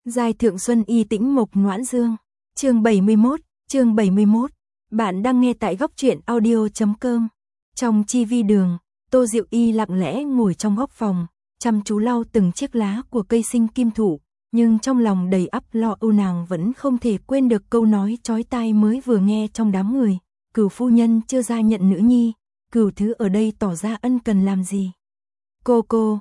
Giai thượng xuân y tĩnh mộc noãn dương. Chương 71. Bạn đang nghe tại góc truyện audio.com. Trong chi vi đường, Tô Diệu Y lặng lẽ ngồi trong góc phòng, chăm chú lau từng chiếc lá của cây sinh kim thụ, nhưng trong lòng đầy ắp lo âu nàng vẫn không thể quên được câu nói chói tai mới vừa nghe trong đám người. Cửu phu nhân chưa ra nhận nữ nhi, Cửu thứ ở đây tỏ ra ân cần làm gì? Cô,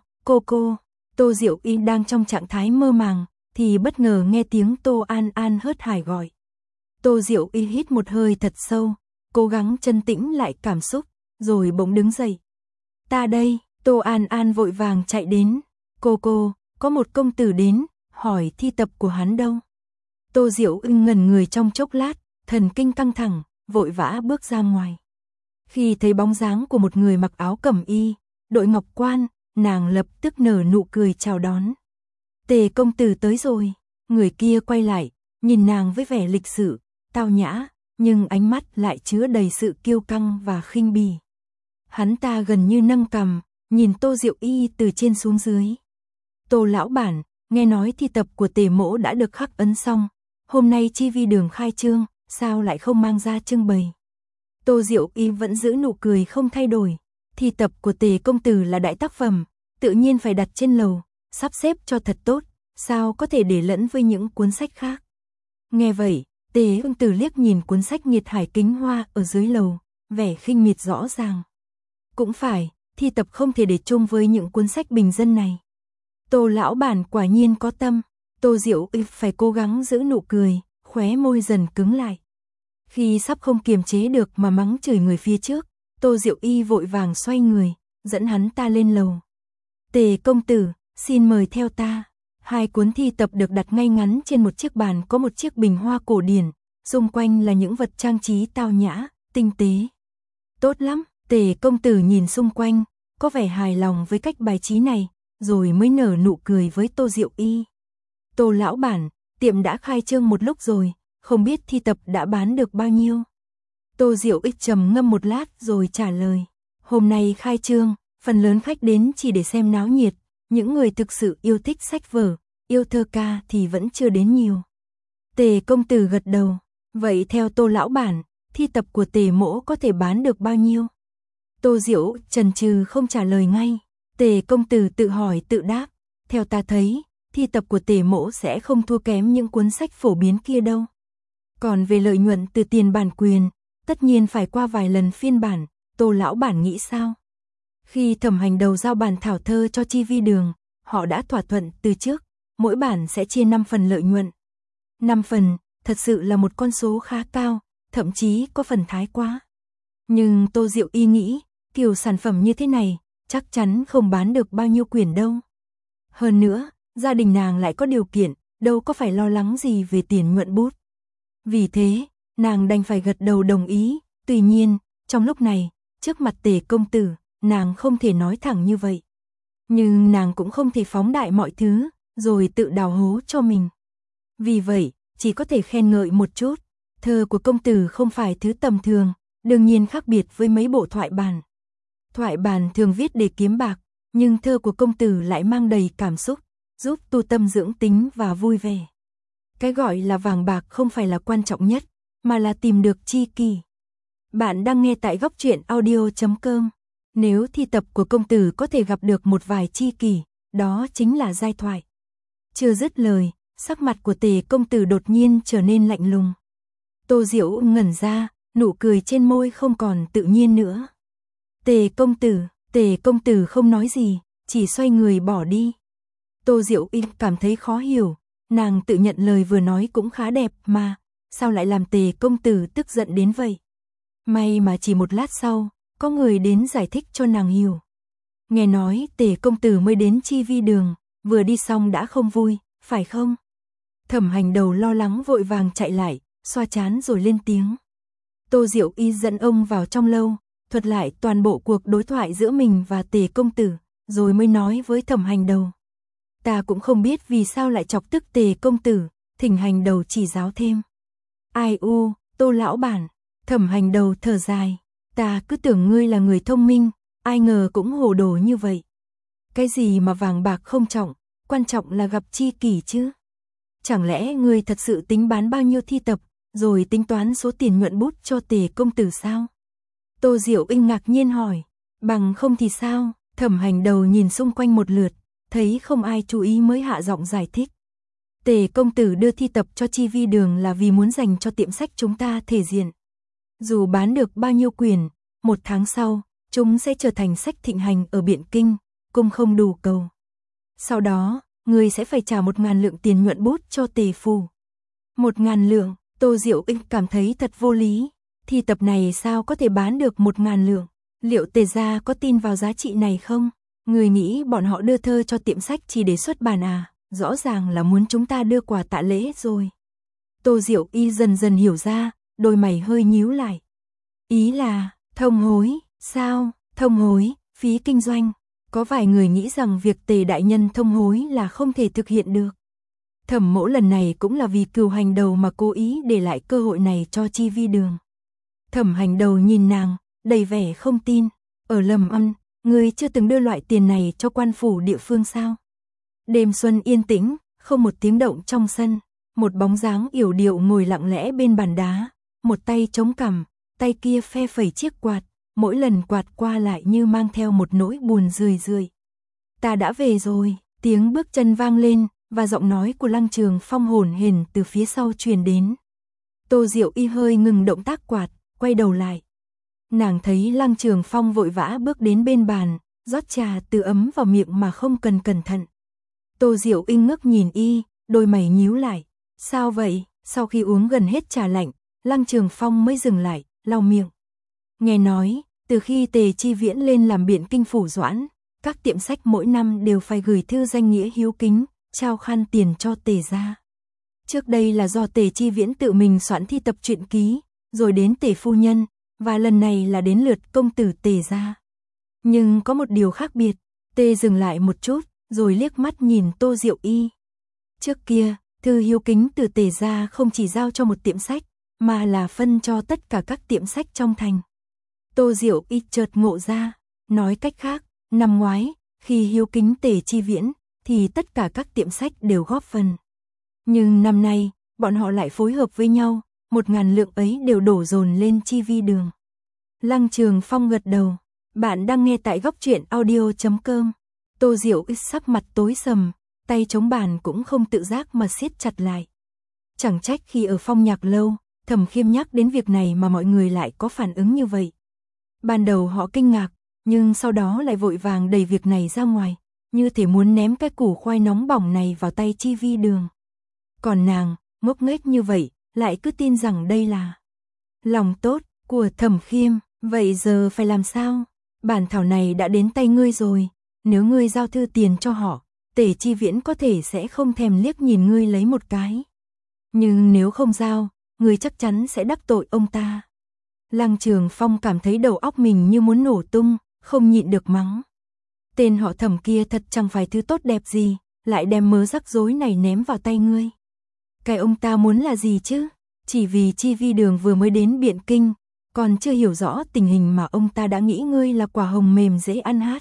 Tô Diệu Y đang trong trạng thái mơ màng, thì bất ngờ nghe tiếng Tô An An hớt hải gọi. Tô Diệu Y hít một hơi thật sâu, cố gắng chân tĩnh lại cảm xúc, rồi bỗng đứng dậy. Ta đây, Tô An An vội vàng chạy đến. Cô, có một công tử đến, hỏi thi tập của hắn đâu. Tô Diệu Y ngẩn người trong chốc lát, thần kinh căng thẳng, vội vã bước ra ngoài. Khi thấy bóng dáng của một người mặc áo cẩm y, đội ngọc quan, nàng lập tức nở nụ cười chào đón. Tề công tử tới rồi. Người kia quay lại, nhìn nàng với vẻ lịch sự, tao nhã, nhưng ánh mắt lại chứa đầy sự kiêu căng và khinh bỉ. Hắn ta gần như nâng cằm, nhìn Tô Diệu Y từ trên xuống dưới. Tô lão bản, nghe nói thi tập của Tề mỗ đã được khắc ấn xong, hôm nay chi vi đường khai trương, sao lại không mang ra trưng bày? Tô Diệu Y vẫn giữ nụ cười không thay đổi. Thi tập của Tề công tử là đại tác phẩm, tự nhiên phải đặt trên lầu, sắp xếp cho thật tốt, sao có thể để lẫn với những cuốn sách khác. Nghe vậy, Tề công tử liếc nhìn cuốn sách Nghiệt Hải Kính Hoa ở dưới lầu, vẻ khinh miệt rõ ràng. Cũng phải, thi tập không thể để chung với những cuốn sách bình dân này. Tô lão bản quả nhiên có tâm. Tô Diệu Y phải cố gắng giữ nụ cười, khóe môi dần cứng lại. Khi sắp không kiềm chế được mà mắng chửi người phía trước, Tô Diệu Y vội vàng xoay người, dẫn hắn ta lên lầu. Tề công tử, xin mời theo ta. Hai cuốn thi tập được đặt ngay ngắn trên một chiếc bàn, có một chiếc bình hoa cổ điển, xung quanh là những vật trang trí tao nhã, tinh tế. Tốt lắm, Tề công tử nhìn xung quanh, có vẻ hài lòng với cách bài trí này, rồi mới nở nụ cười với Tô Diệu Y. Tô lão bản, tiệm đã khai trương một lúc rồi, không biết thi tập đã bán được bao nhiêu? Tô Diệu Y trầm ngâm một lát rồi trả lời. Hôm nay khai trương, phần lớn khách đến chỉ để xem náo nhiệt, những người thực sự yêu thích sách vở, yêu thơ ca thì vẫn chưa đến nhiều. Tề công tử gật đầu. Vậy theo Tô lão bản, thi tập của Tề mỗ có thể bán được bao nhiêu? Tô Diệu chần chừ không trả lời ngay. Tề công tử tự hỏi tự đáp. Theo ta thấy, thi tập của Tề mỗ sẽ không thua kém những cuốn sách phổ biến kia đâu. Còn về lợi nhuận từ tiền bản quyền, tất nhiên phải qua vài lần phiên bản. Tô lão bản nghĩ sao? Khi Thẩm Hành Đầu giao bản thảo thơ cho chi vi đường, họ đã thỏa thuận từ trước, mỗi bản sẽ chia 5 phần lợi nhuận. 5 phần, thật sự là một con số khá cao, thậm chí có phần thái quá. Nhưng Tô Diệu Y nghĩ, kiểu sản phẩm như thế này, chắc chắn không bán được bao nhiêu quyển đâu. Hơn nữa, gia đình nàng lại có điều kiện, đâu có phải lo lắng gì về tiền nhuận bút. Vì thế, nàng đành phải gật đầu đồng ý. Tuy nhiên, trong lúc này, trước mặt Tề công tử, nàng không thể nói thẳng như vậy. Nhưng nàng cũng không thể phóng đại mọi thứ, rồi tự đào hố cho mình. Vì vậy, chỉ có thể khen ngợi một chút. Thơ của công tử không phải thứ tầm thường, đương nhiên khác biệt với mấy bộ thoại bản. Thoại bản thường viết để kiếm bạc, nhưng thơ của công tử lại mang đầy cảm xúc, giúp tu tâm dưỡng tính và vui vẻ. Cái gọi là vàng bạc không phải là quan trọng nhất, mà là tìm được tri kỷ. Bạn đang nghe tại góc truyện audio.com. Nếu thi tập của công tử có thể gặp được một vài tri kỷ, đó chính là giai thoại. Chưa dứt lời, sắc mặt của Tề công tử đột nhiên trở nên lạnh lùng. Tô Diệu ngẩn ra, nụ cười trên môi không còn tự nhiên nữa. Tề công tử không nói gì, chỉ xoay người bỏ đi. Tô Diệu Y cảm thấy khó hiểu, nàng tự nhận lời vừa nói cũng khá đẹp mà, sao lại làm Tề công tử tức giận đến vậy? May mà chỉ một lát sau, có người đến giải thích cho nàng hiểu. Nghe nói Tề công tử mới đến chi vi đường, vừa đi xong đã không vui, phải không? Thẩm Hành Đầu lo lắng vội vàng chạy lại, xoa trán rồi lên tiếng. Tô Diệu Y dẫn ông vào trong lâu, thuật lại toàn bộ cuộc đối thoại giữa mình và Tề công tử, rồi mới nói với Thẩm Hành Đầu. Ta cũng không biết vì sao lại chọc tức Tề công tử, thỉnh Hành Đầu chỉ giáo thêm. Ai u, Tô lão bản. Thẩm Hành Đầu thở dài. Ta cứ tưởng ngươi là người thông minh, ai ngờ cũng hồ đồ như vậy. Cái gì mà vàng bạc không trọng, quan trọng là gặp tri kỷ chứ. Chẳng lẽ ngươi thật sự tính bán bao nhiêu thi tập, rồi tính toán số tiền nhuận bút cho Tề công tử sao? Tô Diệu Inh ngạc nhiên hỏi. Bằng không thì sao? Thẩm Hành Đầu nhìn xung quanh một lượt, thấy không ai chú ý mới hạ giọng giải thích. Tề công tử đưa thi tập cho Chi Vi Đường là vì muốn dành cho tiệm sách chúng ta thể diện. Dù bán được bao nhiêu quyển, 1 tháng sau, chúng sẽ trở thành sách thịnh hành ở Biện Kinh, cung không đủ cầu. Sau đó, người sẽ phải trả 1.000 lượng tiền nhuận bút cho Tề phủ. 1.000 lượng, Tô Diệu Inh cảm thấy thật vô lý. Thi tập này sao có thể bán được 1.000 lượng? Liệu Tề gia có tin vào giá trị này không? Người nghĩ bọn họ đưa thơ cho tiệm sách chỉ để xuất bản à? Rõ ràng là muốn chúng ta đưa quà tạ lễ rồi. Tô Diệu Y dần dần hiểu ra, đôi mày hơi nhíu lại. Ý là, thông hối, sao? Thông hối, phí kinh doanh. Có vài người nghĩ rằng việc Tề đại nhân thông hối là không thể thực hiện được. Thẩm Mỗ lần này cũng là vì Cửu Hành Đầu mà cố ý để lại cơ hội này cho Chi Vi Đường. Thẩm Hành Đầu nhìn nàng, đầy vẻ không tin. Ở Lâm Ân, ngươi chưa từng đưa loại tiền này cho quan phủ địa phương sao? Đêm xuân yên tĩnh, không một tiếng động trong sân. Một bóng dáng yểu điệu ngồi lặng lẽ bên bàn đá, một tay chống cằm, tay kia phe phẩy chiếc quạt, mỗi lần quạt qua lại như mang theo một nỗi buồn rười rượi. Ta đã về rồi, tiếng bước chân vang lên, và giọng nói của Lăng Trường Phong hổn hển từ phía sau truyền đến. Tô Diệu Y hơi ngừng động tác quạt, quay đầu lại. Nàng thấy Lăng Trường Phong vội vã bước đến bên bàn, rót trà từ ấm vào miệng mà không cần cẩn thận. Tô Diệu Y ngước nhìn y, đôi mày nhíu lại. Sao vậy? Sau khi uống gần hết trà lạnh, Lăng Trường Phong mới dừng lại, lau miệng. Nghe nói, từ khi Tề Chi Viễn lên làm Biện Kinh phủ doãn, các tiệm sách mỗi năm đều phải gửi thư danh nghĩa hiếu kính, trao khan tiền cho Tề gia. Trước đây là do Tề Chi Viễn tự mình soạn thi tập truyện ký, rồi đến Tề phu nhân, và lần này là đến lượt công tử Tề gia. Nhưng có một điều khác biệt, Tề dừng lại một chút, rồi liếc mắt nhìn Tô Diệu Y. Trước kia, thư hiếu kính từ Tề gia không chỉ giao cho một tiệm sách, mà là phân cho tất cả các tiệm sách trong thành. Tô Diệu Y chợt ngộ ra, nói cách khác, năm ngoái, khi hiếu kính Tề Chi Viễn, thì tất cả các tiệm sách đều góp phần. Nhưng năm nay, bọn họ lại phối hợp với nhau, 1.000 lượng ấy đều đổ dồn lên Chi Vi Đường. Lăng Trường Phong gật đầu, bạn đang nghe tại góc truyện audio.com. Tô Diệu Y sắc mặt tối sầm, tay chống bàn cũng không tự giác mà siết chặt lại. Chẳng trách khi ở Phong Nhạc lâu, Thẩm Khiêm nhắc đến việc này mà mọi người lại có phản ứng như vậy. Ban đầu họ kinh ngạc, nhưng sau đó lại vội vàng đẩy việc này ra ngoài, như thể muốn ném cái củ khoai nóng bỏng này vào tay Chi Vi Đường. Còn nàng, ngốc nghếch như vậy, lại cứ tin rằng đây là lòng tốt của Thẩm Khiêm. Vậy giờ phải làm sao? Bản thảo này đã đến tay ngươi rồi, nếu ngươi giao thư tiền cho họ, Tề Chi Viễn có thể sẽ không thèm liếc nhìn ngươi lấy một cái. Nhưng nếu không giao, ngươi chắc chắn sẽ đắc tội ông ta. Lăng Trường Phong cảm thấy đầu óc mình như muốn nổ tung, không nhịn được mắng. Tên họ Thẩm kia thật chẳng phải thứ tốt đẹp gì, lại đem mớ rắc rối này ném vào tay ngươi. Cái ông ta muốn là gì chứ? Chỉ vì Chi Vi Đường vừa mới đến Biện Kinh, còn chưa hiểu rõ tình hình mà ông ta đã nghĩ ngươi là quả hồng mềm dễ ăn hát.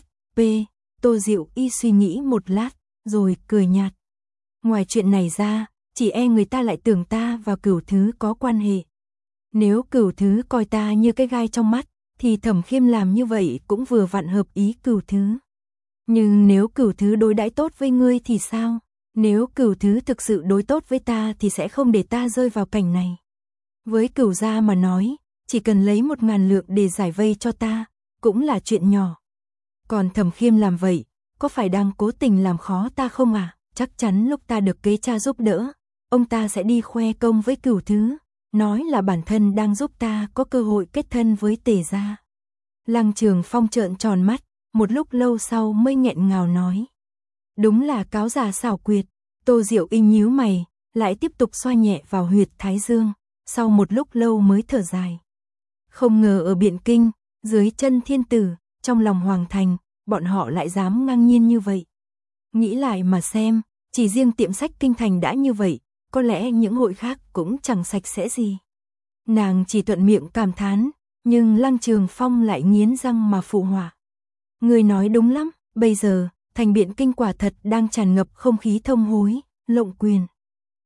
Tô Diệu Y suy nghĩ một lát, rồi cười nhạt. Ngoài chuyện này ra, chỉ e người ta lại tưởng ta và Cửu Thứ có quan hệ. Nếu Cửu Thứ coi ta như cái gai trong mắt, thì Thẩm Khiêm làm như vậy cũng vừa vặn hợp ý Cửu Thứ. Nhưng nếu Cửu Thứ đối đãi tốt với ngươi thì sao? Nếu Cửu Thứ thực sự đối tốt với ta thì sẽ không để ta rơi vào cảnh này. Với Cửu gia mà nói, chỉ cần lấy 1.000 lượng để giải vây cho ta, cũng là chuyện nhỏ. Còn Thẩm Khiêm làm vậy, có phải đang cố tình làm khó ta không à? Chắc chắn lúc ta được kế cha giúp đỡ, ông ta sẽ đi khoe công với Cửu Thứ, nói là bản thân đang giúp ta có cơ hội kết thân với Tề gia. Lăng Trường Phong trợn tròn mắt, một lúc lâu sau mới nghẹn ngào nói. Đúng là cáo già xảo quyệt. Tô Diệu Y nhíu mày, lại tiếp tục xoa nhẹ vào huyệt thái dương, sau một lúc lâu mới thở dài. Không ngờ ở Biện Kinh, dưới chân thiên tử, trong lòng hoàng thành, bọn họ lại dám ngang nhiên như vậy. Nghĩ lại mà xem, chỉ riêng tiệm sách kinh thành đã như vậy, có lẽ những hội khác cũng chẳng sạch sẽ gì. Nàng chỉ thuận miệng cảm thán, nhưng Lăng Trường Phong lại nghiến răng mà phụ họa. Người nói đúng lắm, bây giờ, thành Biện Kinh quả thật đang tràn ngập không khí thông hối, lộng quyền.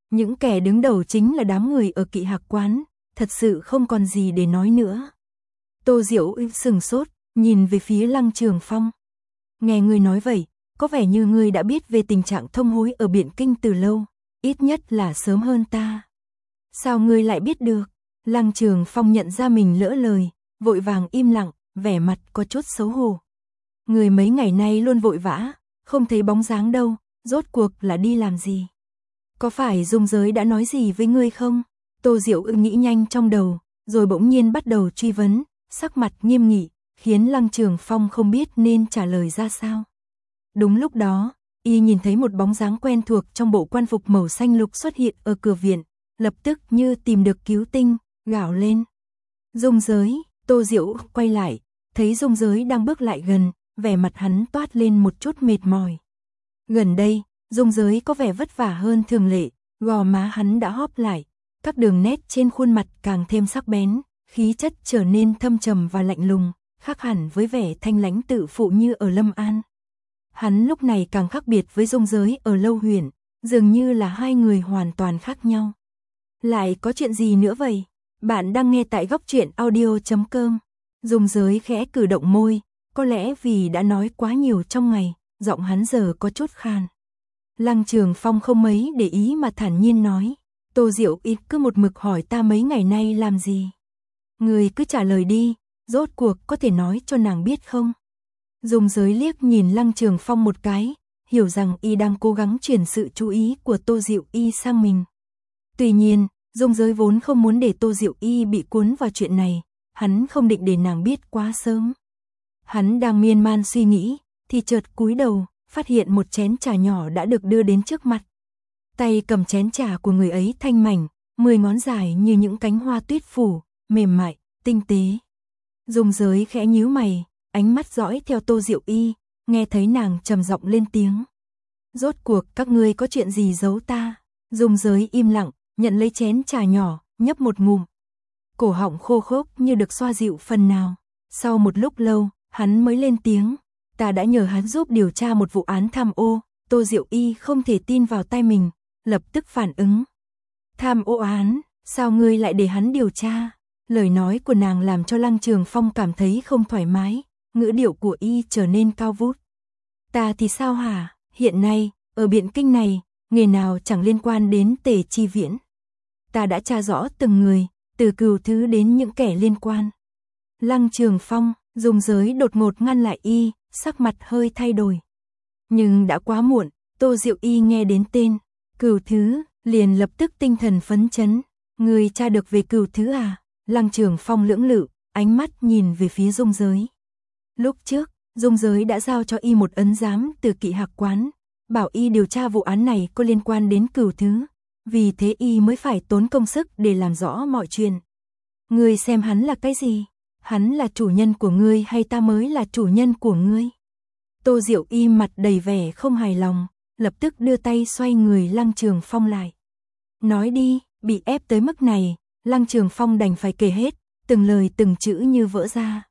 Những kẻ đứng đầu chính là đám người ở Kỵ Hạc quán, thật sự không còn gì để nói nữa. Tô Diệu sừng sốt, nhìn về phía Lăng Trường Phong. Nghe ngươi nói vậy, có vẻ như ngươi đã biết về tình trạng thông hối ở Biện Kinh từ lâu, ít nhất là sớm hơn ta. Sao ngươi lại biết được? Lăng Trường Phong nhận ra mình lỡ lời, vội vàng im lặng, vẻ mặt có chút xấu hổ. Ngươi mấy ngày nay luôn vội vã, không thấy bóng dáng đâu, rốt cuộc là đi làm gì? Có phải Dung Giới đã nói gì với ngươi không? Tô Diệu nghĩ nhanh trong đầu, rồi bỗng nhiên bắt đầu truy vấn, sắc mặt nghiêm nghị, khiến Lăng Trường Phong không biết nên trả lời ra sao. Đúng lúc đó, y nhìn thấy một bóng dáng quen thuộc trong bộ quan phục màu xanh lục xuất hiện ở cửa viện, lập tức như tìm được cứu tinh, gào lên. Dung Giới. Tô Diệu quay lại, thấy Dung Giới đang bước lại gần, vẻ mặt hắn toát lên một chút mệt mỏi. Gần đây, Dung Giới có vẻ vất vả hơn thường lệ, gò má hắn đã hóp lại, các đường nét trên khuôn mặt càng thêm sắc bén, khí chất trở nên thâm trầm và lạnh lùng, khác hẳn với vẻ thanh lãnh tự phụ như ở Lâm An. Hắn lúc này càng khác biệt với Dung Giới ở Lâu Huyền, dường như là hai người hoàn toàn khác nhau. Lại có chuyện gì nữa vậy? Bạn đang nghe tại góc truyện audio.com. Dung Giới khẽ cử động môi, có lẽ vì đã nói quá nhiều trong ngày, giọng hắn giờ có chút khan. Lăng Trường Phong không mấy để ý mà thản nhiên nói, Tô Diệu ít cứ một mực hỏi ta mấy ngày nay làm gì. Người cứ trả lời đi, rốt cuộc có thể nói cho nàng biết không? Dung Giới liếc nhìn Lăng Trường Phong một cái, hiểu rằng y đang cố gắng chuyển sự chú ý của Tô Diệu Y sang mình. Tuy nhiên, Dung Giới vốn không muốn để Tô Diệu Y bị cuốn vào chuyện này, hắn không định để nàng biết quá sớm. Hắn đang miên man suy nghĩ, thì chợt cúi đầu, phát hiện một chén trà nhỏ đã được đưa đến trước mặt. Tay cầm chén trà của người ấy thanh mảnh, 10 ngón dài như những cánh hoa tuyết phủ, mềm mại, tinh tế. Dung Giới khẽ nhíu mày, ánh mắt dõi theo Tô Diệu Y, nghe thấy nàng trầm giọng lên tiếng. Rốt cuộc các ngươi có chuyện gì giấu ta? Dung Giới im lặng, nhận lấy chén trà nhỏ, nhấp một ngụm. Cổ họng khô khốc như được xoa dịu phần nào. Sau một lúc lâu, hắn mới lên tiếng. Ta đã nhờ hắn giúp điều tra một vụ án tham ô. Tô Diệu Y không thể tin vào tai mình, lập tức phản ứng. Tham ô án, sao ngươi lại để hắn điều tra? Lời nói của nàng làm cho Lăng Trường Phong cảm thấy không thoải mái, ngữ điệu của y trở nên cao vút. Ta thì sao hả? Hiện nay, ở Biện Kinh này, nghề nào chẳng liên quan đến Tề Chi Viễn. Ta đã tra rõ từng người, từ Cửu Thứ đến những kẻ liên quan. Lăng Trường Phong, Dung Giới đột ngột ngăn lại y, sắc mặt hơi thay đổi. Nhưng đã quá muộn, Tô Diệu Y nghe đến tên Cửu Thứ, liền lập tức tinh thần phấn chấn. Người tra được về Cửu Thứ à? Lăng Trường Phong lưỡng lự, ánh mắt nhìn về phía Dung Giới. Lúc trước, Dung Giới đã giao cho y một ấn giám từ Kỵ Hạc quán, bảo y điều tra vụ án này có liên quan đến Cửu Thứ, vì thế y mới phải tốn công sức để làm rõ mọi chuyện. Ngươi xem hắn là cái gì? Hắn là chủ nhân của ngươi hay ta mới là chủ nhân của ngươi? Tô Diệu Y mặt đầy vẻ không hài lòng, lập tức đưa tay xoay người Lăng Trường Phong lại. Nói đi, bị ép tới mức này, Lăng Trường Phong đành phải kể hết, từng lời từng chữ như vỡ ra.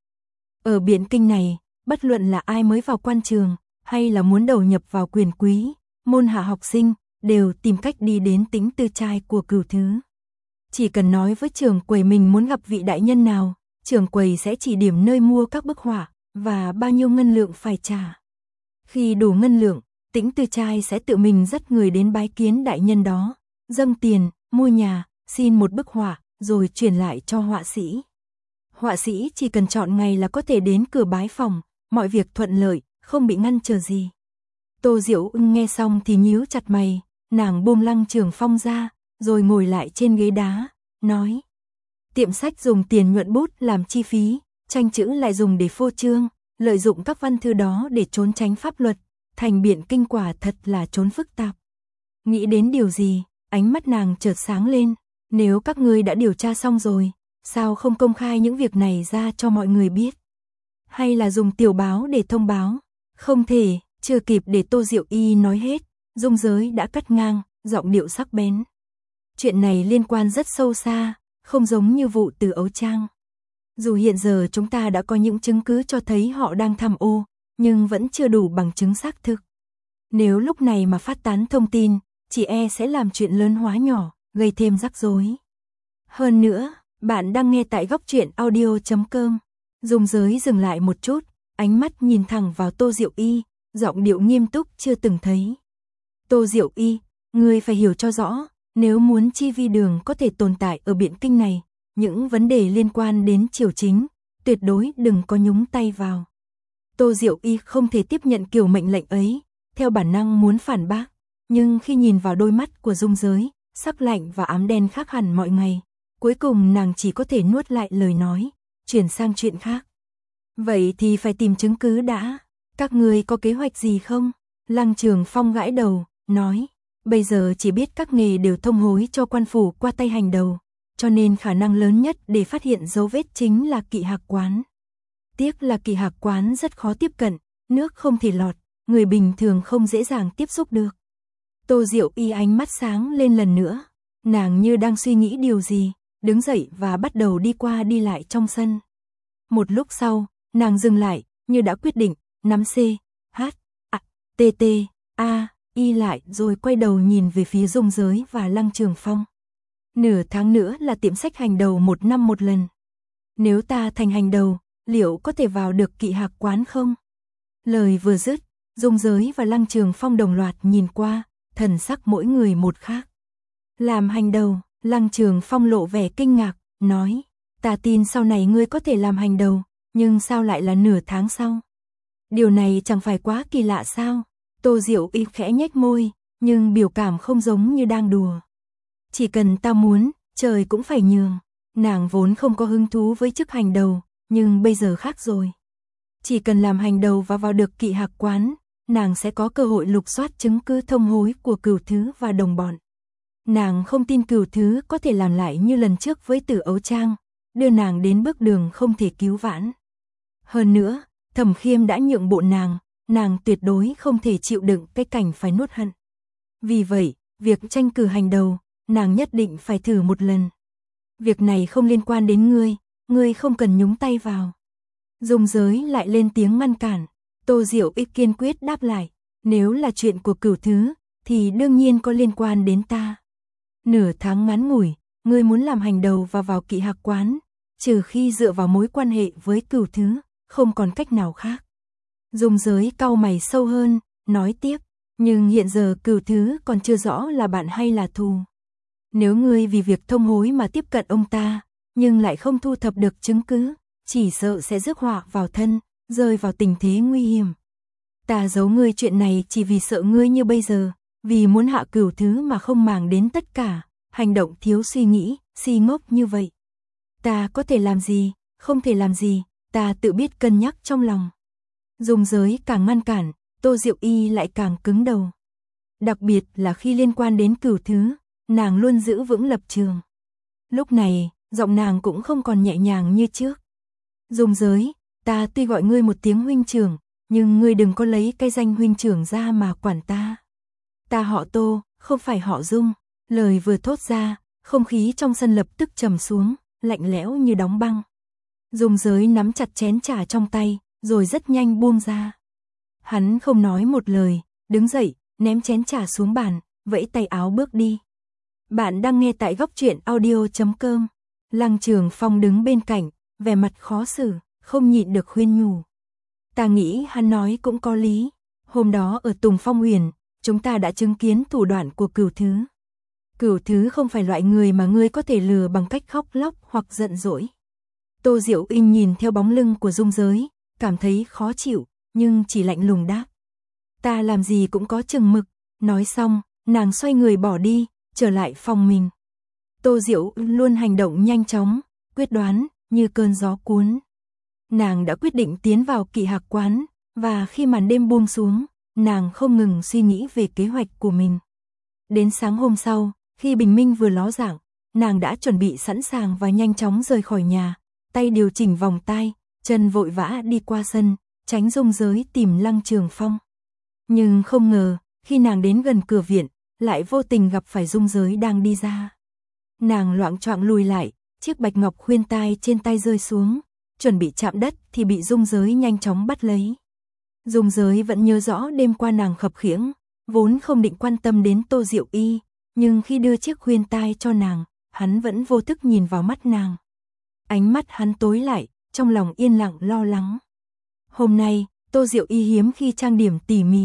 Ở Biện Kinh này, bất luận là ai mới vào quan trường, hay là muốn đầu nhập vào quyền quý, môn hạ học sinh, đều tìm cách đi đến Tĩnh Tư trai của Cửu Thứ. Chỉ cần nói với trưởng quầy mình muốn gặp vị đại nhân nào, trưởng quầy sẽ chỉ điểm nơi mua các bức họa, và bao nhiêu ngân lượng phải trả. Khi đủ ngân lượng, Tĩnh Tư trai sẽ tự mình dắt người đến bái kiến đại nhân đó, dâng tiền, mua nhà, xin một bức họa, rồi chuyển lại cho họa sĩ. Họa sĩ chỉ cần chọn ngày là có thể đến cửa bái phòng, mọi việc thuận lợi, không bị ngăn trở gì. Tô Diệu nghe xong thì nhíu chặt mày, nàng buông Lăng Trường Phong ra, rồi ngồi lại trên ghế đá, nói. Tiệm sách dùng tiền nhuận bút làm chi phí, tranh chữ lại dùng để phô trương, lợi dụng các văn thư đó để trốn tránh pháp luật, thành Biện Kinh quả thật là trốn phức tạp. Nghĩ đến điều gì, ánh mắt nàng chợt sáng lên, nếu các ngươi đã điều tra xong rồi, sao không công khai những việc này ra cho mọi người biết? Hay là dùng tiểu báo để thông báo? Không thể, chưa kịp để Tô Diệu Y nói hết, Dung Giới đã cắt ngang, giọng điệu sắc bén. Chuyện này liên quan rất sâu xa, không giống như vụ Từ Ấu Trang. Dù hiện giờ chúng ta đã có những chứng cứ cho thấy họ đang tham ô, nhưng vẫn chưa đủ bằng chứng xác thực. Nếu lúc này mà phát tán thông tin, chỉ e sẽ làm chuyện lớn hóa nhỏ, gây thêm rắc rối. Hơn nữa, bạn đang nghe tại góc truyện audio.com. Dung Giới dừng lại một chút, ánh mắt nhìn thẳng vào Tô Diệu Y, giọng điệu nghiêm túc chưa từng thấy. Tô Diệu Y, ngươi phải hiểu cho rõ, nếu muốn Chi Vi Đường có thể tồn tại ở Biện Kinh này, những vấn đề liên quan đến triều chính, tuyệt đối đừng có nhúng tay vào. Tô Diệu Y không thể tiếp nhận kiểu mệnh lệnh ấy, theo bản năng muốn phản bác, nhưng khi nhìn vào đôi mắt của Dung Giới, sắc lạnh và ám đen khác hẳn mọi ngày, cuối cùng nàng chỉ có thể nuốt lại lời nói, chuyển sang chuyện khác. Vậy thì phải tìm chứng cứ đã, các ngươi có kế hoạch gì không? Lăng Trường Phong gãi đầu, nói, bây giờ chỉ biết các nghề đều thông hối cho quan phủ qua tay hành đầu, cho nên khả năng lớn nhất để phát hiện dấu vết chính là Kỵ Hạc Quán. Tiếc là Kỵ Hạc Quán rất khó tiếp cận, nước không thể lọt, người bình thường không dễ dàng tiếp xúc được. Tô Diệu Y ánh mắt sáng lên lần nữa, nàng như đang suy nghĩ điều gì, đứng dậy và bắt đầu đi qua đi lại trong sân. Một lúc sau, nàng dừng lại, như đã quyết định, nắm C, H, A, T, T, A, Y lại rồi quay đầu nhìn về phía Dung Giới và Lăng Trường Phong. Nửa tháng nữa là tiệm sách hành đầu 1 năm một lần. Nếu ta thành hành đầu, liệu có thể vào được Kỵ Hạc Quán không? Lời vừa dứt, Dung Giới và Lăng Trường Phong đồng loạt nhìn qua, thần sắc mỗi người một khác. Làm hành đầu, Lăng Trường Phong lộ vẻ kinh ngạc, nói, ta tin sau này ngươi có thể làm hành đầu, nhưng sao lại là nửa tháng sau? Điều này chẳng phải quá kỳ lạ sao? Tô Diệu Y khẽ nhếch môi, nhưng biểu cảm không giống như đang đùa. Chỉ cần ta muốn, trời cũng phải nhường. Nàng vốn không có hứng thú với chức hành đầu, nhưng bây giờ khác rồi. Chỉ cần làm hành đầu và vào được Kỵ Hạc Quán, nàng sẽ có cơ hội lục soát chứng cứ thông hối của Cửu Thứ và đồng bọn. Nàng không tin Cửu Thứ có thể làm lại như lần trước với Tử Ấu Trang, đưa nàng đến bước đường không thể cứu vãn. Hơn nữa, Thẩm Khiêm đã nhượng bộ nàng tuyệt đối không thể chịu đựng cái cảnh phải nuốt hận. Vì vậy, việc tranh cử hành đầu, nàng nhất định phải thử một lần. Việc này không liên quan đến ngươi không cần nhúng tay vào. Dung Giới lại lên tiếng ngăn cản, Tô Diệu Y kiên quyết đáp lại, nếu là chuyện của Cửu Thứ, thì đương nhiên có liên quan đến ta. Nửa tháng ngắn ngủi, ngươi muốn làm hành đầu và vào Kỵ Hạc Quán, trừ khi dựa vào mối quan hệ với Cửu Thứ, không còn cách nào khác. Dung Giới cau mày sâu hơn, nói tiếp, nhưng hiện giờ Cửu Thứ còn chưa rõ là bạn hay là thù. Nếu ngươi vì việc thông hối mà tiếp cận ông ta, nhưng lại không thu thập được chứng cứ, chỉ sợ sẽ rước họa vào thân, rơi vào tình thế nguy hiểm. Ta giấu ngươi chuyện này chỉ vì sợ ngươi như bây giờ, vì muốn hạ Cửu Thứ mà không màng đến tất cả, hành động thiếu suy nghĩ, si ngốc như vậy. Ta có thể làm gì, không thể làm gì, ta tự biết cân nhắc trong lòng. Dung Giới càng ngăn cản, Tô Diệu Y lại càng cứng đầu. Đặc biệt là khi liên quan đến Cửu Thứ, nàng luôn giữ vững lập trường. Lúc này, giọng nàng cũng không còn nhẹ nhàng như trước. Dung Giới, ta tuy gọi ngươi một tiếng huynh trưởng, nhưng ngươi đừng có lấy cái danh huynh trưởng ra mà quản ta. Ta họ Tô, không phải họ Dung. Lời vừa thốt ra, không khí trong sân lập tức trầm xuống, lạnh lẽo như đóng băng. Dung Giới nắm chặt chén trà trong tay, rồi rất nhanh buông ra. Hắn không nói một lời, đứng dậy, ném chén trà xuống bàn, vẫy tay áo bước đi. Bạn đang nghe tại góc truyện audio.com. Lăng Trường Phong đứng bên cạnh, vẻ mặt khó xử, không nhịn được khuyên nhủ. Ta nghĩ hắn nói cũng có lý. Hôm đó ở Tùng Phong Huyền, chúng ta đã chứng kiến thủ đoạn của Cửu Thứ. Cửu Thứ không phải loại người mà ngươi có thể lừa bằng cách khóc lóc hoặc giận dỗi. Tô Diệu Y nhìn theo bóng lưng của Dung Giới, cảm thấy khó chịu, nhưng chỉ lạnh lùng đáp. Ta làm gì cũng có chừng mực. Nói xong, nàng xoay người bỏ đi, trở lại phòng mình. Tô Diệu luôn hành động nhanh chóng, quyết đoán, như cơn gió cuốn. Nàng đã quyết định tiến vào Kỵ Hạc Quán, và khi màn đêm buông xuống, nàng không ngừng suy nghĩ về kế hoạch của mình. Đến sáng hôm sau, khi bình minh vừa ló dạng, nàng đã chuẩn bị sẵn sàng và nhanh chóng rời khỏi nhà, tay điều chỉnh vòng tai, chân vội vã đi qua sân, tránh Dung Giới tìm Lăng Trường Phong. Nhưng không ngờ, khi nàng đến gần cửa viện, lại vô tình gặp phải Dung Giới đang đi ra. Nàng loạng choạng lùi lại, chiếc bạch ngọc khuyên tai trên tay rơi xuống, chuẩn bị chạm đất thì bị Dung Giới nhanh chóng bắt lấy. Dung Giới vẫn nhớ rõ đêm qua nàng khập khiễng, vốn không định quan tâm đến Tô Diệu Y, nhưng khi đưa chiếc khuyên tai cho nàng, hắn vẫn vô thức nhìn vào mắt nàng. Ánh mắt hắn tối lại, trong lòng yên lặng lo lắng. Hôm nay, Tô Diệu Y hiếm khi trang điểm tỉ mỉ.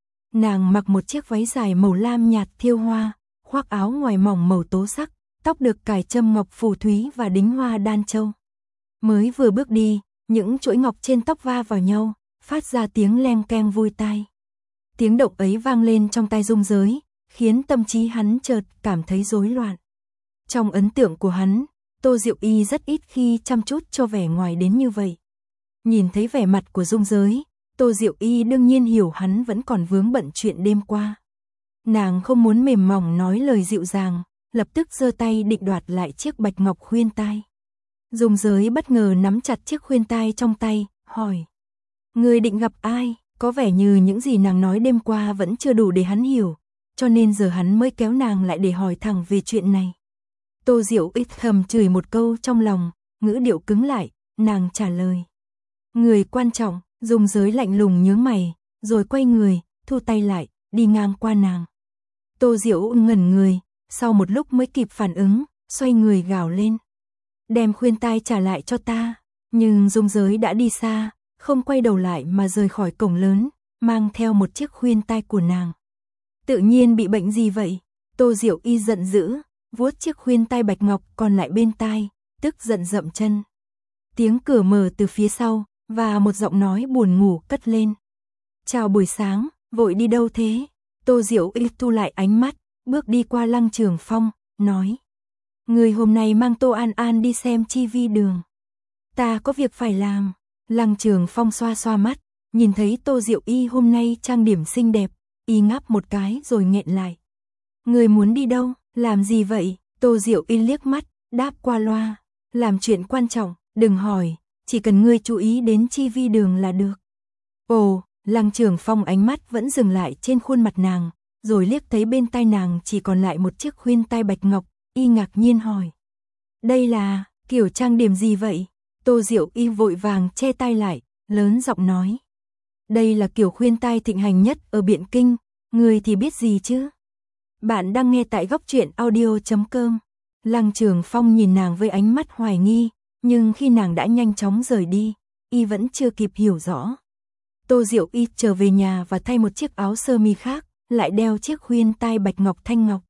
Nàng mặc một chiếc váy dài màu lam nhạt thêu hoa, khoác áo ngoài mỏng màu tố sắc, tóc được cài châm ngọc phù thúy và đính hoa đan châu. Mới vừa bước đi, những chuỗi ngọc trên tóc va vào nhau, phát ra tiếng leng keng vui tai. Tiếng động ấy vang lên trong tai Dung Giới, khiến tâm trí hắn chợt cảm thấy rối loạn. Trong ấn tượng của hắn, Tô Diệu Y rất ít khi chăm chút cho vẻ ngoài đến như vậy. Nhìn thấy vẻ mặt của Dung Giới, Tô Diệu Y đương nhiên hiểu hắn vẫn còn vướng bận chuyện đêm qua. Nàng không muốn mềm mỏng nói lời dịu dàng, lập tức giơ tay định đoạt lại chiếc bạch ngọc khuyên tai. Dung Giới bất ngờ nắm chặt chiếc khuyên tai trong tay, hỏi: "Ngươi định gặp ai?" Có vẻ như những gì nàng nói đêm qua vẫn chưa đủ để hắn hiểu, cho nên giờ hắn mới kéo nàng lại để hỏi thẳng về chuyện này. Tô Diệu Y thầm chửi một câu trong lòng, ngữ điệu cứng lại, nàng trả lời: "Người quan trọng." Dung Giới lạnh lùng nhướng mày, rồi quay người, thu tay lại, đi ngang qua nàng. Tô Diệu ngẩn người, sau một lúc mới kịp phản ứng, xoay người gào lên: "Đem khuyên tai trả lại cho ta." Nhưng Dung Giới đã đi xa, không quay đầu lại mà rời khỏi cổng lớn, mang theo một chiếc khuyên tai của nàng. Tự nhiên bị bệnh gì vậy? Tô Diệu Y giận dữ, vuốt chiếc khuyên tai bạch ngọc còn lại bên tai, tức giận dậm chân. Tiếng cửa mở từ phía sau, và một giọng nói buồn ngủ cất lên: "Chào buổi sáng, vội đi đâu thế?" Tô Diệu Y thu lại ánh mắt, bước đi qua Lăng Trường Phong, nói: "Người hôm nay mang Tô An An đi xem TV đường." "Ta có việc phải làm." Lăng Trường Phong xoa xoa mắt, nhìn thấy Tô Diệu Y hôm nay trang điểm xinh đẹp, y ngáp một cái rồi nghẹn lại. "Người muốn đi đâu, làm gì vậy?" Tô Diệu Y liếc mắt, đáp qua loa: "Làm chuyện quan trọng, đừng hỏi, chỉ cần ngươi chú ý đến TV đường là được." Ồ, Lăng Trường Phong ánh mắt vẫn dừng lại trên khuôn mặt nàng, rồi liếc thấy bên tai nàng chỉ còn lại một chiếc khuyên tai bạch ngọc, y ngạc nhiên hỏi: "Đây là kiểu trang điểm gì vậy?" Tô Diệu Y vội vàng che tai lại, lớn giọng nói: "Đây là kiểu khuyên tai thịnh hành nhất ở Biện Kinh, người thì biết gì chứ?" Bạn đang nghe tại góc truyện audio.com. Lăng Trường Phong nhìn nàng với ánh mắt hoài nghi, nhưng khi nàng đã nhanh chóng rời đi, y vẫn chưa kịp hiểu rõ. Tô Diệu Y trở về nhà và thay một chiếc áo sơ mi khác, lại đeo chiếc khuyên tai bạch ngọc thanh ngọc.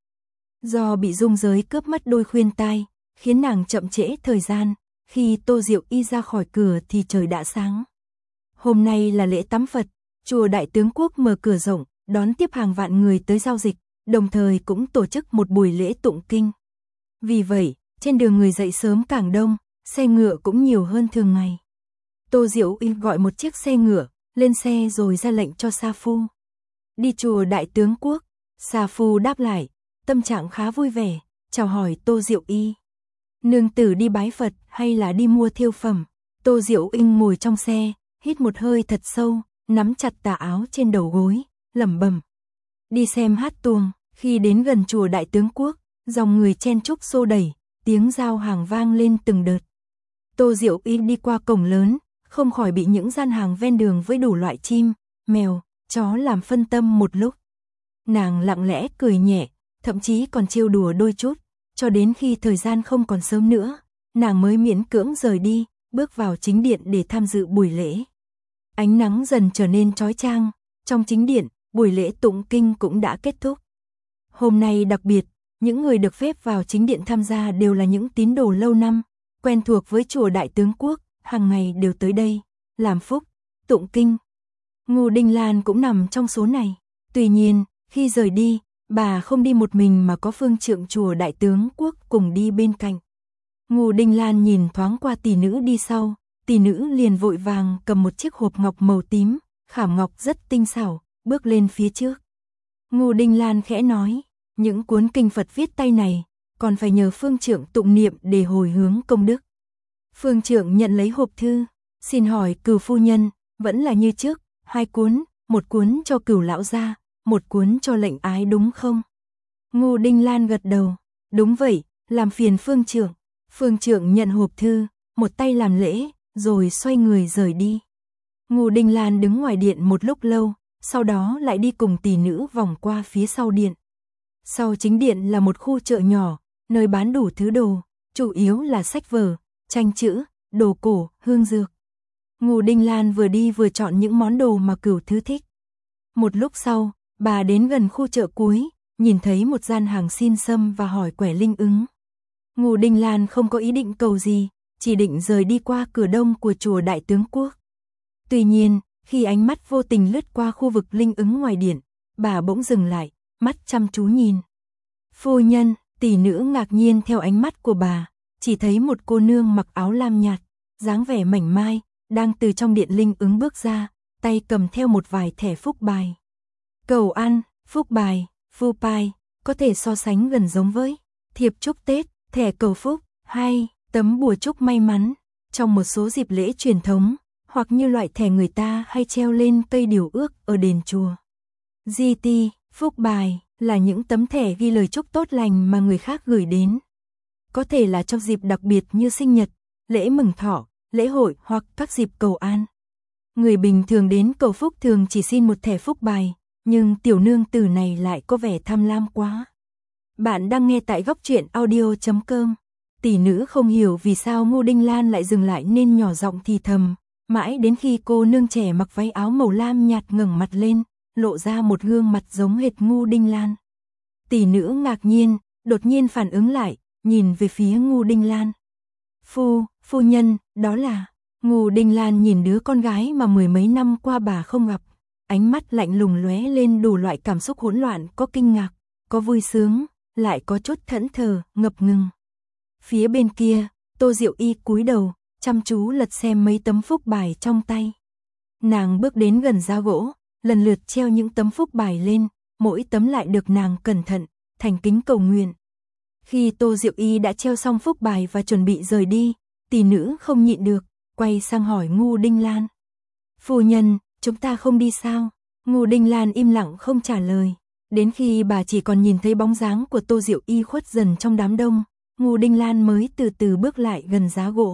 Do bị Dung Giới cướp mất đôi khuyên tai, khiến nàng chậm trễ thời gian. Khi Tô Diệu Y ra khỏi cửa thì trời đã sáng. Hôm nay là lễ tắm Phật, chùa Đại Tướng Quốc mở cửa rộng, đón tiếp hàng vạn người tới giao dịch, đồng thời cũng tổ chức một buổi lễ tụng kinh. Vì vậy, trên đường người dậy sớm càng đông, xe ngựa cũng nhiều hơn thường ngày. Tô Diệu Y gọi một chiếc xe ngựa, lên xe rồi ra lệnh cho Sa Phu: "Đi chùa Đại Tướng Quốc." Sa Phu đáp lại, tâm trạng khá vui vẻ, chào hỏi Tô Diệu Y: "Nương tử đi bái Phật hay là đi mua thiêu phẩm?" Tô Diệu Y ngồi trong xe, hít một hơi thật sâu, nắm chặt tà áo trên đầu gối, lẩm bẩm: "Đi xem hát tuồng." Khi đến gần chùa Đại Tướng Quốc, dòng người chen chúc xô đẩy, tiếng giao hàng vang lên từng đợt. Tô Diệu Y đi qua cổng lớn, không khỏi bị những gian hàng ven đường với đủ loại chim, mèo, chó làm phân tâm một lúc. Nàng lặng lẽ cười nhẹ, thậm chí còn trêu đùa đôi chút, cho đến khi thời gian không còn sớm nữa, nàng mới miễn cưỡng rời đi, bước vào chính điện để tham dự buổi lễ. Ánh nắng dần trở nên chói chang, trong chính điện, buổi lễ tụng kinh cũng đã kết thúc. Hôm nay đặc biệt, những người được phép vào chính điện tham gia đều là những tín đồ lâu năm, quen thuộc với chùa Đại Tướng Quốc, hàng ngày đều tới đây, làm phúc, tụng kinh. Ngô Đinh Lan cũng nằm trong số này. Tuy nhiên, khi rời đi, bà không đi một mình mà có phương trượng chùa Đại Tướng Quốc cùng đi bên cạnh. Ngô Đinh Lan nhìn thoáng qua tỷ nữ đi sau, tỷ nữ liền vội vàng cầm một chiếc hộp ngọc màu tím, khảm ngọc rất tinh xảo, bước lên phía trước. Ngô Đinh Lan khẽ nói: "Những cuốn kinh Phật viết tay này, còn phải nhờ phương trượng tụng niệm để hồi hướng công đức." Phương trượng nhận lấy hộp thư: "Xin hỏi Cửu phu nhân, vẫn là như trước, 2 cuốn, một cuốn cho Cửu lão gia, một cuốn cho lệnh ái đúng không?" Ngô Đinh Lan gật đầu: "Đúng vậy, làm phiền phương trượng." Phương trượng nhận hộp thư, một tay làm lễ, rồi xoay người rời đi. Ngô Đinh Lan đứng ngoài điện một lúc lâu, sau đó lại đi cùng tỷ nữ vòng qua phía sau điện. Sau chính điện là một khu chợ nhỏ, nơi bán đủ thứ đồ, chủ yếu là sách vở, tranh chữ, đồ cổ, hương dược. Ngô Đinh Lan vừa đi vừa chọn những món đồ mà Cửu Thứ thích. Một lúc sau, bà đến gần khu chợ cuối, nhìn thấy một gian hàng xin sâm và hỏi quẻ linh ứng. Ngô Đinh Lan không có ý định cầu gì, chỉ định rời đi qua cửa đông của chùa Đại Tướng Quốc. Tuy nhiên, khi ánh mắt vô tình lướt qua khu vực linh ứng ngoài điện, bà bỗng dừng lại, mắt chăm chú nhìn. Phu nhân, tỷ nữ ngạc nhiên theo ánh mắt của bà, chỉ thấy một cô nương mặc áo lam nhạt, dáng vẻ mảnh mai, đang từ trong điện linh ứng bước ra, tay cầm theo một vài thẻ phúc bài. Cầu ăn, phúc bài, phu pai, có thể so sánh gần giống với thiệp chúc Tết, thẻ cầu phúc, hay tấm bùa chúc may mắn, trong một số dịp lễ truyền thống, hoặc như loại thẻ người ta hay treo lên cây điều ước ở đền chùa. GT, phúc bài, là những tấm thẻ ghi lời chúc tốt lành mà người khác gửi đến. Có thể là trong dịp đặc biệt như sinh nhật, lễ mừng thọ, lễ hội hoặc các dịp cầu an. Người bình thường đến cầu phúc thường chỉ xin một thẻ phúc bài, nhưng tiểu nương tử này lại có vẻ tham lam quá. Bạn đang nghe tại góc truyện audio.com. Tỷ nữ không hiểu vì sao Ngô Đinh Lan lại dừng lại nên nhỏ giọng thì thầm, mãi đến khi cô nương trẻ mặc váy áo màu lam nhạt ngẩng mặt lên, lộ ra một gương mặt giống hệt Ngô Đinh Lan. Tỷ nữ ngạc nhiên, đột nhiên phản ứng lại, nhìn về phía Ngô Đinh Lan. Phu nhân, đó là... Ngô Đinh Lan nhìn đứa con gái mà mười mấy năm qua bà không gặp, ánh mắt lạnh lùng lóe lên đủ loại cảm xúc hỗn loạn, có kinh ngạc, có vui sướng, lại có chút thẫn thờ, ngập ngừng. Phía bên kia, Tô Diệu Y cúi đầu, chăm chú lật xem mấy tấm phúc bài trong tay. Nàng bước đến gần giá gỗ, lần lượt treo những tấm phúc bài lên, mỗi tấm lại được nàng cẩn thận, thành kính cầu nguyện. Khi Tô Diệu Y đã treo xong phúc bài và chuẩn bị rời đi, tỷ nữ không nhịn được, quay sang hỏi Ngô Đinh Lan. Phu nhân, chúng ta không đi sao? Ngô Đinh Lan im lặng không trả lời. Đến khi bà chỉ còn nhìn thấy bóng dáng của Tô Diệu Y khuất dần trong đám đông, Ngô Đinh Lan mới từ từ bước lại gần giá gỗ.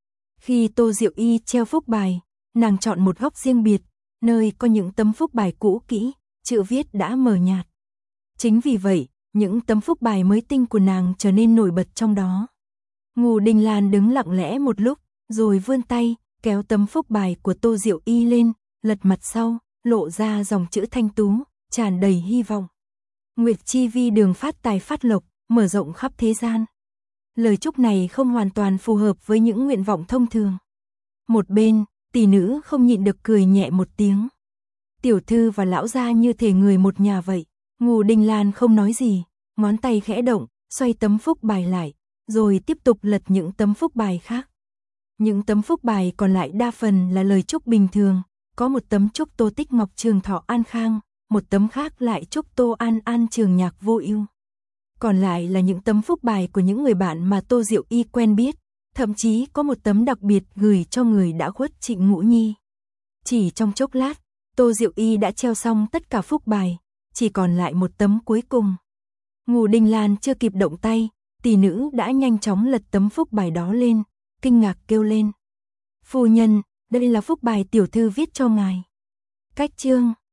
Khi Tô Diệu Y treo phúc bài, nàng chọn một góc riêng biệt, nơi có những tấm phúc bài cũ kỹ, chữ viết đã mờ nhạt. Chính vì vậy, những tấm phúc bài mới tinh của nàng trở nên nổi bật trong đó. Ngô Đinh Lan đứng lặng lẽ một lúc, rồi vươn tay, kéo tấm phúc bài của Tô Diệu Y lên, lật mặt sau, lộ ra dòng chữ thanh tú, tràn đầy hy vọng. Nguyệt chi vi đường phát tài phát lộc, mở rộng khắp thế gian. Lời chúc này không hoàn toàn phù hợp với những nguyện vọng thông thường. Một bên, tỷ nữ không nhịn được cười nhẹ một tiếng. Tiểu thư và lão gia như thể người một nhà vậy. Ngô Đinh Lan không nói gì, ngón tay khẽ động, xoay tấm phúc bài lại, rồi tiếp tục lật những tấm phúc bài khác. Những tấm phúc bài còn lại đa phần là lời chúc bình thường, có một tấm chúc Tô Tích Ngọc trường thọ an khang, một tấm khác lại chúc Tô An An trường nhạc vô ưu. Còn lại là những tấm phúc bài của những người bạn mà Tô Diệu Y quen biết, thậm chí có một tấm đặc biệt gửi cho người đã khuất Trịnh Ngũ Nhi. Chỉ trong chốc lát, Tô Diệu Y đã treo xong tất cả phúc bài, chỉ còn lại một tấm cuối cùng. Ngô Đinh Lan chưa kịp động tay, tỷ nữ đã nhanh chóng lật tấm phúc bài đó lên, kinh ngạc kêu lên. Phu nhân, đây là phúc bài tiểu thư viết cho ngài. Cách chương